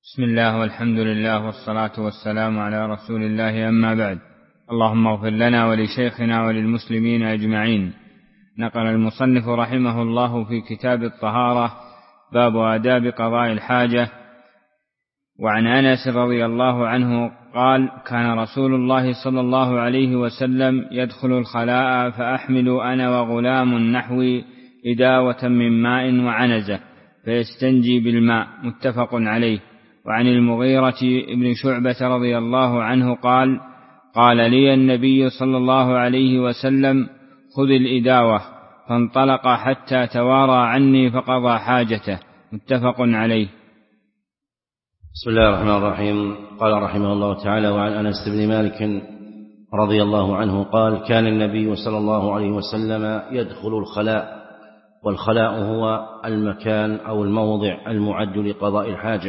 بسم الله والحمد لله والصلاة والسلام على رسول الله، أما بعد. اللهم اغفر لنا ولشيخنا وللمسلمين أجمعين. نقل المصنف رحمه الله في كتاب الطهارة باب آداب قضاء الحاجة. وعن أنس رضي الله عنه قال: كان رسول الله صلى الله عليه وسلم يدخل الخلاء فأحمل أنا وغلام نحوي إداوة من ماء وعنزة فيستنجي بالماء، متفق عليه. وعن المغيرة بن شعبة رضي الله عنه قال: قال لي النبي صلى الله عليه وسلم: خذ الإداوة، فانطلق حتى توارى عني فقضى حاجته، متفق عليه. بسم الله الرحمن الرحيم. قال رحمه الله تعالى: وعن أنس بن مالك رضي الله عنه قال: كان النبي صلى الله عليه وسلم يدخل الخلاء، والخلاء هو المكان أو الموضع المعد لقضاء الحاجة،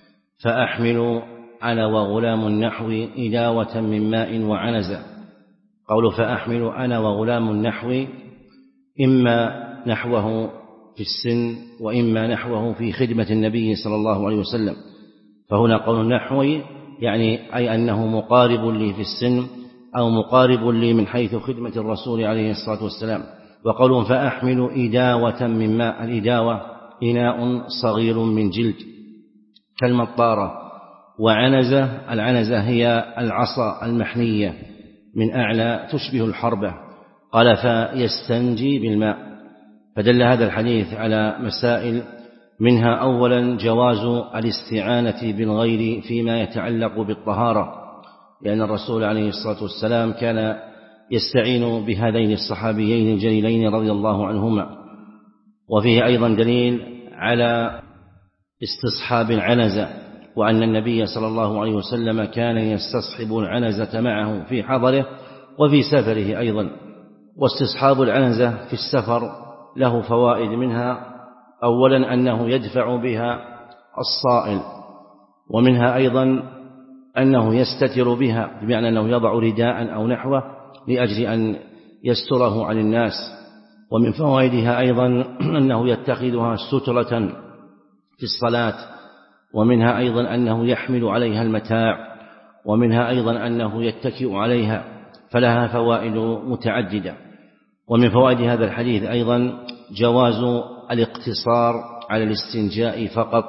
فأحمل أنا وغلام نحوي إداوة من ماء وعنزة. قول فأحمل أنا وغلام نحوي إما نحوه في السن وإما نحوه في خدمة النبي صلى الله عليه وسلم، فهنا قول نحوي يعني أي أنه مقارب لي في السن أو مقارب لي من حيث خدمة الرسول عليه الصلاة والسلام. وقول فأحمل إداوة من ماء، الإداوة إناء صغير من جلد كالمطارة. وعنزة، العنزة هي العصا المحنية من أعلى تشبه الحربة. قال فيستنجي بالماء، فدل هذا الحديث على مسائل، منها أولا جواز الاستعانة بالغير فيما يتعلق بالطهارة، لأن الرسول عليه الصلاة والسلام كان يستعين بهذين الصحابيين الجليلين رضي الله عنهما. وفيه أيضا دليل على استصحاب العنزة، وأن النبي صلى الله عليه وسلم كان يستصحب العنزة معه في حضره وفي سفره أيضا. واستصحاب العنزة في السفر له فوائد، منها أولا أنه يدفع بها الصائل، ومنها أيضا أنه يستتر بها، بمعنى أنه يضع رداء أو نحوه لأجل أن يستره عن الناس. ومن فوائدها أيضا أنه يتخذها سترة في الصلاة، ومنها أيضا أنه يحمل عليها المتاع، ومنها أيضا أنه يتكئ عليها، فلها فوائد متعددة. ومن فوائد هذا الحديث أيضا جواز الاقتصار على الاستنجاء فقط،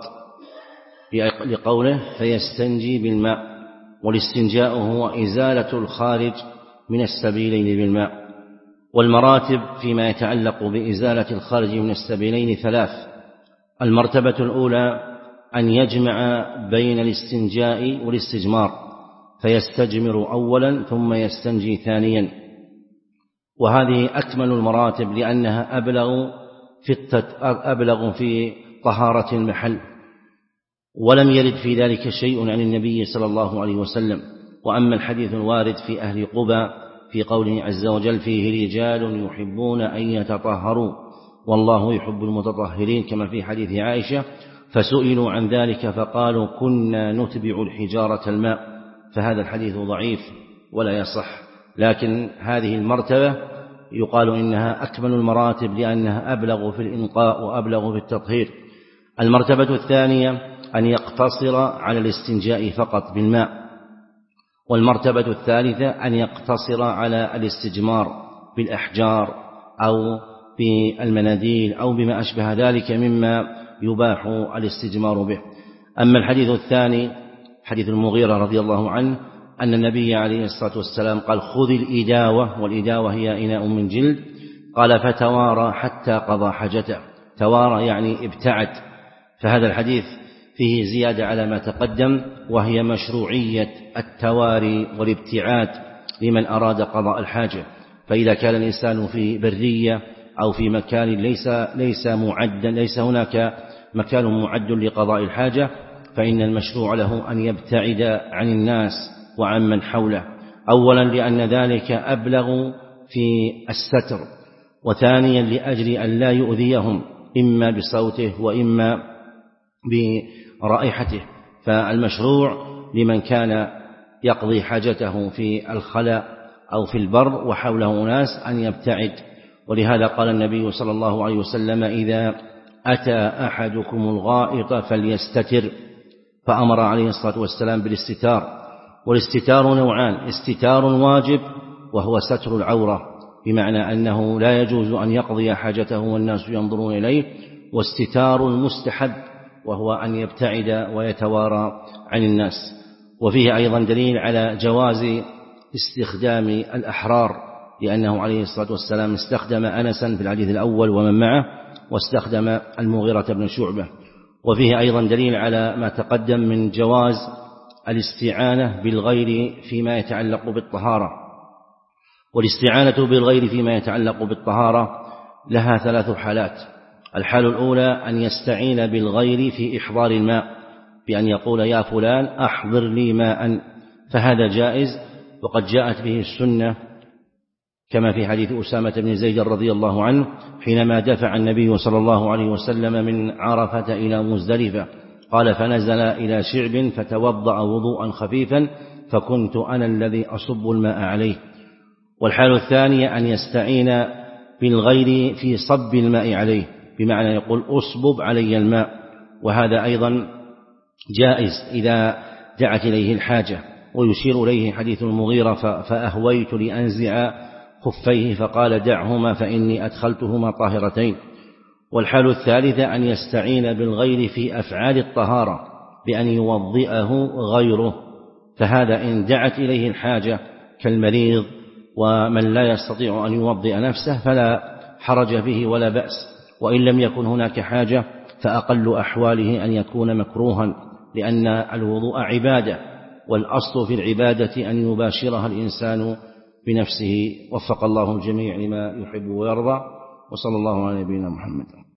لقوله فيستنجي بالماء، والاستنجاء هو إزالة الخارج من السبيلين بالماء. والمراتب فيما يتعلق بإزالة الخارج من السبيلين ثلاث: المرتبة الأولى أن يجمع بين الاستنجاء والاستجمار، فيستجمر أولا ثم يستنجي ثانيا، وهذه أكمل المراتب لأنها أبلغ في طهارة المحل، ولم يرد في ذلك شيء عن النبي صلى الله عليه وسلم. وأما الحديث الوارد في أهل قبى في قوله عز وجل: فيه رجال يحبون أن يتطهروا والله يحب المتطهرين، كما في حديث عائشة، فسئلوا عن ذلك فقالوا كنا نتبع الحجارة الماء، فهذا الحديث ضعيف ولا يصح. لكن هذه المرتبة يقال إنها أكمل المراتب لأنها أبلغ في الإنقاء وأبلغ في التطهير. المرتبة الثانية أن يقتصر على الاستنجاء فقط بالماء. والمرتبة الثالثة أن يقتصر على الاستجمار بالأحجار أو بالمناديل أو بما أشبه ذلك مما يباح الاستجمار به. أما الحديث الثاني حديث المغيرة رضي الله عنه أن النبي عليه الصلاة والسلام قال: خذ الإداوة، والإداوة هي إناء من جلد. قال فتوارى حتى قضى حاجته، توارى يعني ابتعد. فهذا الحديث فيه زيادة على ما تقدم، وهي مشروعية التواري والابتعاد لمن أراد قضاء الحاجة. فإذا كان الإنسان في برية أو في مكان ليس هناك مكان معد لقضاء الحاجة، فإن المشروع له أن يبتعد عن الناس وعن من حوله، أولا لأن ذلك أبلغ في الستر، وثانيا لأجل أن لا يؤذيهم إما بصوته وإما برائحته. فالمشروع لمن كان يقضي حاجته في الخلاء أو في البر وحوله ناس أن يبتعد. ولهذا قال النبي صلى الله عليه وسلم: إذا أتى أحدكم الغائط فليستتر، فأمر عليه الصلاة والسلام بالاستتار. والاستتار نوعان: استتار واجب وهو ستر العورة، بمعنى أنه لا يجوز أن يقضي حاجته والناس ينظرون إليه، واستتار المستحب وهو أن يبتعد ويتوارى عن الناس. وفيه أيضا دليل على جواز استخدام الأحرار، لأنه عليه الصلاة والسلام استخدم أنسا في الحديث الأول ومن معه، واستخدم المغيرة بن شعبة. وفيه أيضا دليل على ما تقدم من جواز الاستعانة بالغير فيما يتعلق بالطهارة. والاستعانة بالغير فيما يتعلق بالطهارة لها 3 حالات: الحال الأولى أن يستعين بالغير في إحضار الماء، بأن يقول: يا فلان أحضر لي ماء، فهذا جائز، وقد جاءت به السنة كما في حديث أسامة بن زيد رضي الله عنه حينما دفع النبي صلى الله عليه وسلم من عرفة إلى مزدلفة، قال: فنزل إلى شعب فتوضأ وضوءا خفيفا فكنت أنا الذي أصب الماء عليه. والحال الثانية أن يستعين بالغير في صب الماء عليه، بمعنى يقول: أصبب علي الماء، وهذا أيضا جائز إذا دعت إليه الحاجة. ويشير إليه حديث المغيرة: فأهويت لأنزع خفيه فقال: دعهما فإني أدخلتهما طاهرتين. والحال الثالثة أن يستعين بالغير في أفعال الطهارة بأن يوضئه غيره، فهذا إن دعت إليه الحاجة كالمريض ومن لا يستطيع أن يوضئ نفسه فلا حرج فيه ولا بأس. وإن لم يكن هناك حاجة فأقل أحواله أن يكون مكروها، لأن الوضوء عبادة، والأصل في العبادة أن يباشرها الإنسان بنفسه. وفق الله الجميع لما يحب ويرضى، وصلى الله على نبينا محمد.